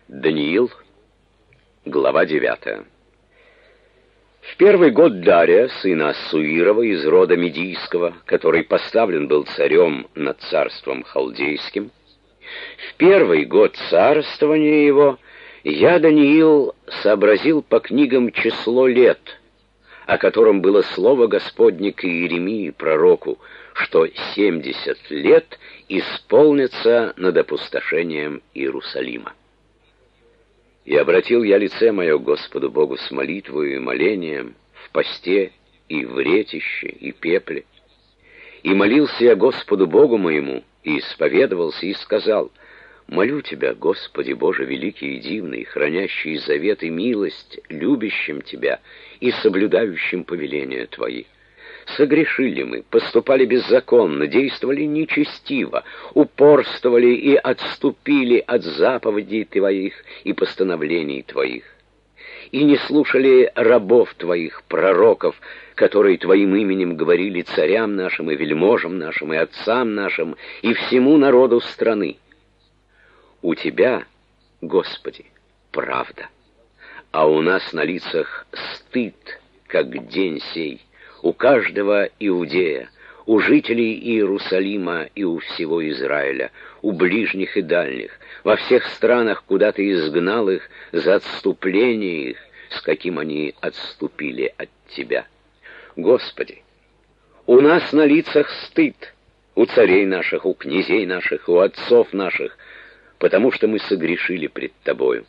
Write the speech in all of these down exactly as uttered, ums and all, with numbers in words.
Даниил, глава девятая. В первый год Дария, сына Ассуирова из рода Медийского, который поставлен был царем над царством халдейским, в первый год царствования его я, Даниил, сообразил по книгам число лет, о котором было слово Господне к Иеремии, пророку, что семьдесят лет исполнится над опустошением Иерусалима. И обратил я лице мое к Господу Богу с молитвою и молением в посте и в ретище и пепле. И молился я Господу Богу моему, и исповедовался, и сказал: «Молю Тебя, Господи Боже великий и дивный, хранящий завет и милость, любящим Тебя и соблюдающим повеления Твои. Согрешили мы, поступали беззаконно, действовали нечестиво, упорствовали и отступили от заповедей Твоих и постановлений Твоих, и не слушали рабов Твоих, пророков, которые Твоим именем говорили царям нашим и вельможам нашим и отцам нашим и всему народу страны. У Тебя, Господи, правда, а у нас на лицах стыд, как день сей, у каждого иудея, у жителей Иерусалима и у всего Израиля, у ближних и дальних, во всех странах, куда Ты изгнал их за отступление их, с каким они отступили от Тебя. Господи, у нас на лицах стыд, у царей наших, у князей наших, у отцов наших, потому что мы согрешили пред Тобою.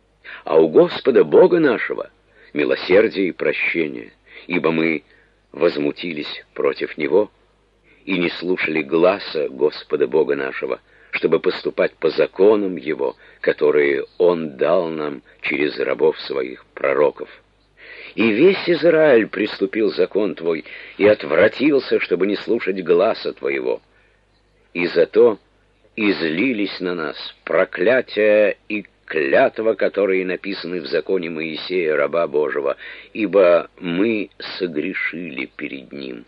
А у Господа Бога нашего милосердие и прощение, ибо мы возмутились против Него и не слушали гласа Господа Бога нашего, чтобы поступать по законам Его, которые Он дал нам через рабов Своих пророков. И весь Израиль приступил закон Твой и отвратился, чтобы не слушать гласа Твоего. И зато излились на нас проклятия и клятва, которые написаны в законе Моисея, раба Божьего, ибо мы согрешили перед Ним.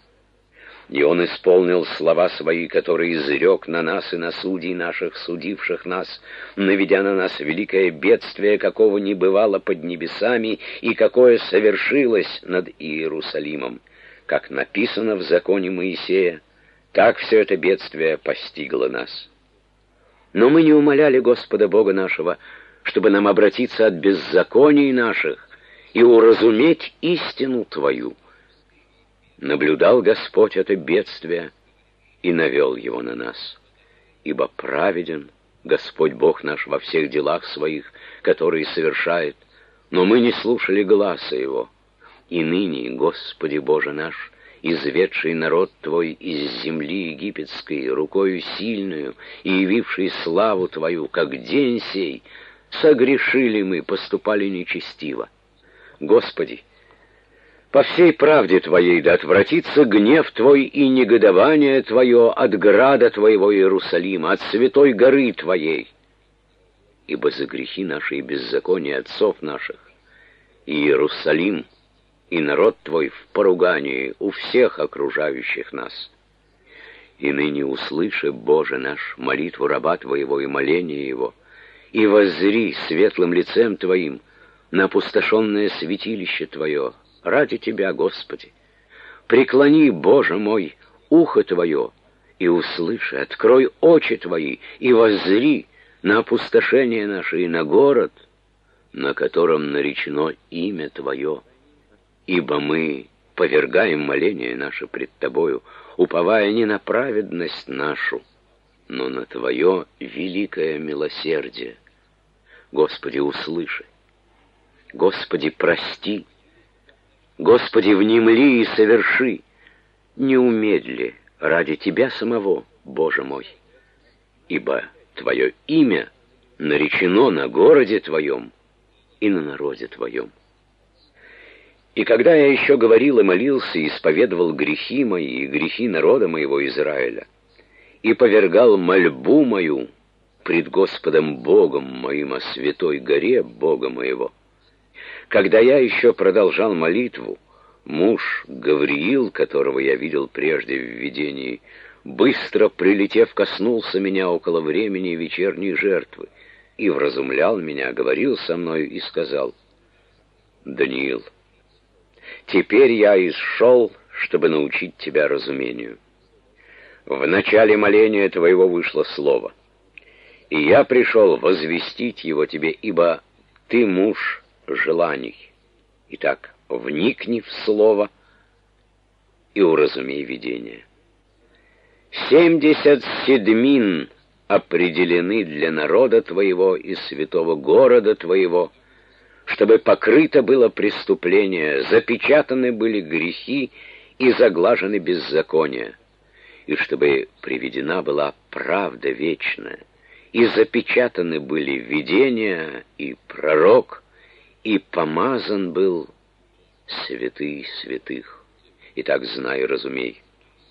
И Он исполнил слова Свои, которые изрек на нас и на судей наших, судивших нас, наведя на нас великое бедствие, какого не бывало под небесами, и какое совершилось над Иерусалимом. Как написано в законе Моисея, так все это бедствие постигло нас. Но мы не умоляли Господа Бога нашего, чтобы нам обратиться от беззаконий наших и уразуметь истину Твою. Наблюдал Господь это бедствие и навел его на нас. Ибо праведен Господь Бог наш во всех делах Своих, которые совершает, но мы не слушали гласа Его. И ныне, Господи Боже наш, изведший народ Твой из земли египетской рукою сильную и явивший славу Твою, как день сей, согрешили мы, поступали нечестиво. Господи, по всей правде Твоей да отвратится гнев Твой и негодование Твое от града Твоего Иерусалима, от святой горы Твоей. Ибо за грехи наши и беззакония отцов наших и Иерусалим, и народ Твой в поругании у всех окружающих нас. И ныне услыши, Боже наш, молитву раба Твоего и моление его, и воззри светлым лицем Твоим на опустошенное святилище Твое, ради Тебя, Господи. Преклони, Боже мой, ухо Твое, и услыши, открой очи Твои, и воззри на опустошение наше и на город, на котором наречено имя Твое. Ибо мы повергаем моление наше пред Тобою, уповая не на праведность нашу, но на Твое великое милосердие. Господи, услыши. Господи, прости. Господи, внемли и соверши. Не умедли ради Тебя самого, Боже мой. Ибо Твое имя наречено на городе Твоем и на народе Твоем. И когда я еще говорил и молился, и исповедовал грехи мои и грехи народа моего Израиля, и повергал мольбу мою пред Господом Богом моим о святой горе Бога моего, когда я еще продолжал молитву, муж Гавриил, которого я видел прежде в видении, быстро прилетев, коснулся меня около времени вечерней жертвы и вразумлял меня, говорил со мной и сказал: «Даниил, теперь я исшел, чтобы научить тебя разумению. В начале моления твоего вышло слово, и я пришел возвестить его тебе, ибо ты муж желаний. Итак, вникни в слово и уразумей видение. Семьдесят седмин определены для народа твоего и святого города твоего, чтобы покрыто было преступление, запечатаны были грехи и заглажены беззакония, и чтобы приведена была правда вечная, и запечатаны были видения и пророк, и помазан был святый святых. Итак, знай и разумей.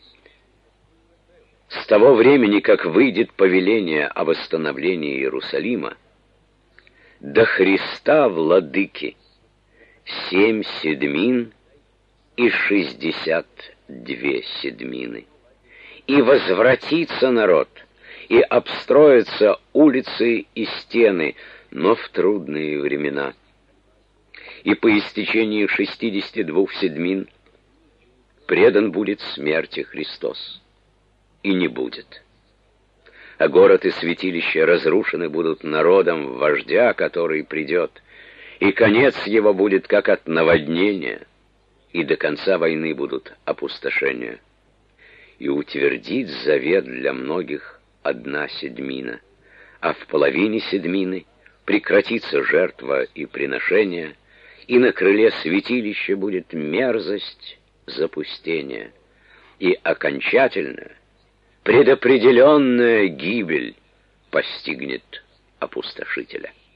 С того времени, как выйдет повеление о восстановлении Иерусалима, до Христа владыки семь седмин и шестьдесят две седмины. И возвратится народ, и обстроятся улицы и стены, но в трудные времена. И по истечении шестидесяти двух седмин предан будет смерти Христос, и не будет. А город и святилище разрушены будут народом вождя, который придет, и конец его будет как от наводнения, и до конца войны будут опустошения. И утвердит завет для многих одна седмина, а в половине седмины прекратится жертва и приношение, и на крыле святилища будет мерзость запустения, и окончательная, предопределенная гибель постигнет опустошителя.